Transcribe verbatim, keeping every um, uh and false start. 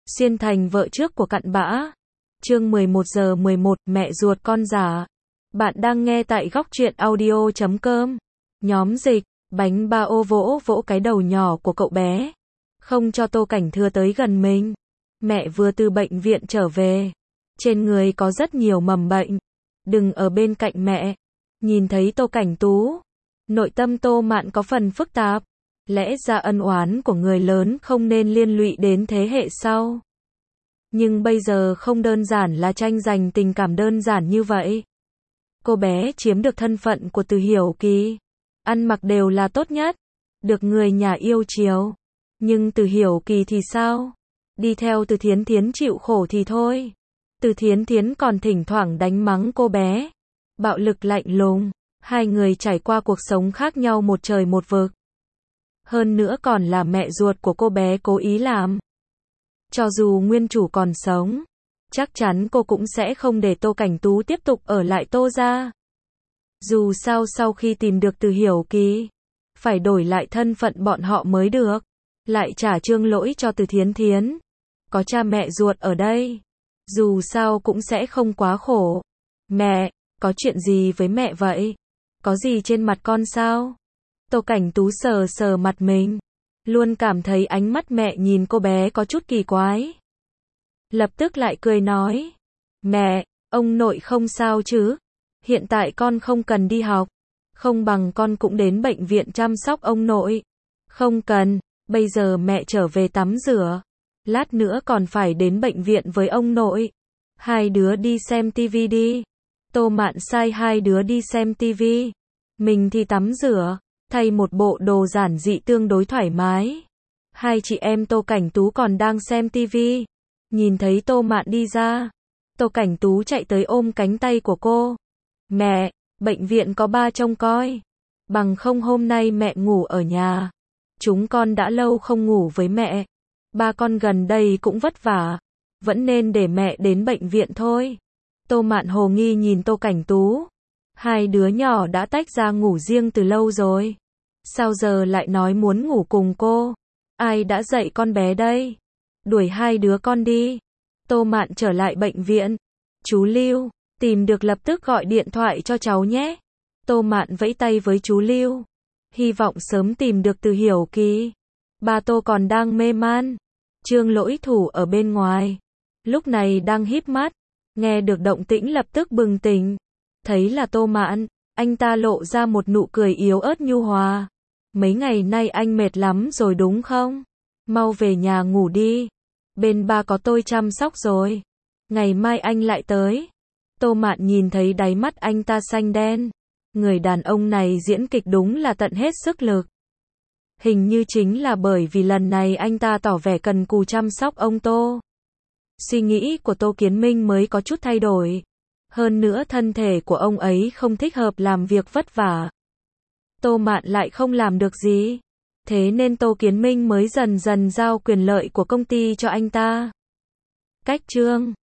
Xuyên thành vợ trước của cặn bã. Chương mười một giờ mười một, mẹ ruột con giả. Bạn đang nghe tại góc truyện audio chấm com. Nhóm dịch, bánh ba ô vỗ vỗ cái đầu nhỏ của cậu bé. Không cho Tô Cảnh Thừa tới gần mình. Mẹ vừa từ bệnh viện trở về. Trên người có rất nhiều mầm bệnh. Đừng ở bên cạnh mẹ. Nhìn thấy Tô Cảnh Tú. Nội tâm Tô Mạn có phần phức tạp. Lẽ ra ân oán của người lớn không nên liên lụy đến thế hệ sau. Nhưng bây giờ không đơn giản là tranh giành tình cảm đơn giản như vậy. Cô bé chiếm được thân phận của Từ Hiểu Kỳ. Ăn mặc đều là tốt nhất. Được người nhà yêu chiều. Nhưng Từ Hiểu Kỳ thì sao? Đi theo Từ Thiến Thiến chịu khổ thì thôi. Từ Thiến Thiến còn thỉnh thoảng đánh mắng cô bé. Bạo lực lạnh lùng. Hai người trải qua cuộc sống khác nhau một trời một vực. Hơn nữa còn là mẹ ruột của cô bé cố ý làm. Cho dù nguyên chủ còn sống, chắc chắn cô cũng sẽ không để Tô Cảnh Tú tiếp tục ở lại Tô gia. Dù sao sau khi tìm được Từ Hiểu Kỳ, phải đổi lại thân phận bọn họ mới được. Lại trả trương lỗi cho Từ Thiến Thiến. Có cha mẹ ruột ở đây. Dù sao cũng sẽ không quá khổ. Mẹ, có chuyện gì với mẹ vậy? Có gì trên mặt con sao? Tô Cảnh Tú sờ sờ mặt mình. Luôn cảm thấy ánh mắt mẹ nhìn cô bé có chút kỳ quái. Lập tức lại cười nói. Mẹ, ông nội không sao chứ? Hiện tại con không cần đi học. Không bằng con cũng đến bệnh viện chăm sóc ông nội. Không cần, bây giờ mẹ trở về tắm rửa. Lát nữa còn phải đến bệnh viện với ông nội. Hai đứa đi xem tivi đi. Tô Mạn sai hai đứa đi xem tivi. Mình thì tắm rửa. Thay một bộ đồ giản dị tương đối thoải mái. Hai chị em Tô Cảnh Tú còn đang xem tivi. Nhìn thấy Tô Mạn đi ra. Tô Cảnh Tú chạy tới ôm cánh tay của cô. Mẹ, bệnh viện có ba trông coi. Bằng không hôm nay mẹ ngủ ở nhà. Chúng con đã lâu không ngủ với mẹ. Ba con gần đây cũng vất vả. Vẫn nên để mẹ đến bệnh viện thôi. Tô Mạn hồ nghi nhìn Tô Cảnh Tú. Hai đứa nhỏ đã tách ra ngủ riêng từ lâu rồi. Sao giờ lại nói muốn ngủ cùng cô? Ai đã dạy con bé đây? Đuổi hai đứa con đi. Tô Mạn trở lại bệnh viện. Chú Lưu, tìm được lập tức gọi điện thoại cho cháu nhé. Tô Mạn vẫy tay với chú Lưu. Hy vọng sớm tìm được Từ Hiểu Kỳ. Ba Tô còn đang mê man. Trương Lỗi Thủ ở bên ngoài. Lúc này đang híp mắt. Nghe được động tĩnh lập tức bừng tỉnh. Thấy là Tô Mạn, anh ta lộ ra một nụ cười yếu ớt nhu hòa. Mấy ngày nay anh mệt lắm rồi đúng không? Mau về nhà ngủ đi. Bên ba có tôi chăm sóc rồi. Ngày mai anh lại tới. Tô Mạn nhìn thấy đáy mắt anh ta xanh đen. Người đàn ông này diễn kịch đúng là tận hết sức lực. Hình như chính là bởi vì lần này anh ta tỏ vẻ cần cù chăm sóc ông Tô. Suy nghĩ của Tô Kiến Minh mới có chút thay đổi. Hơn nữa thân thể của ông ấy không thích hợp làm việc vất vả. Tô Mạn lại không làm được gì. Thế nên Tô Kiến Minh mới dần dần giao quyền lợi của công ty cho anh ta. Cách chương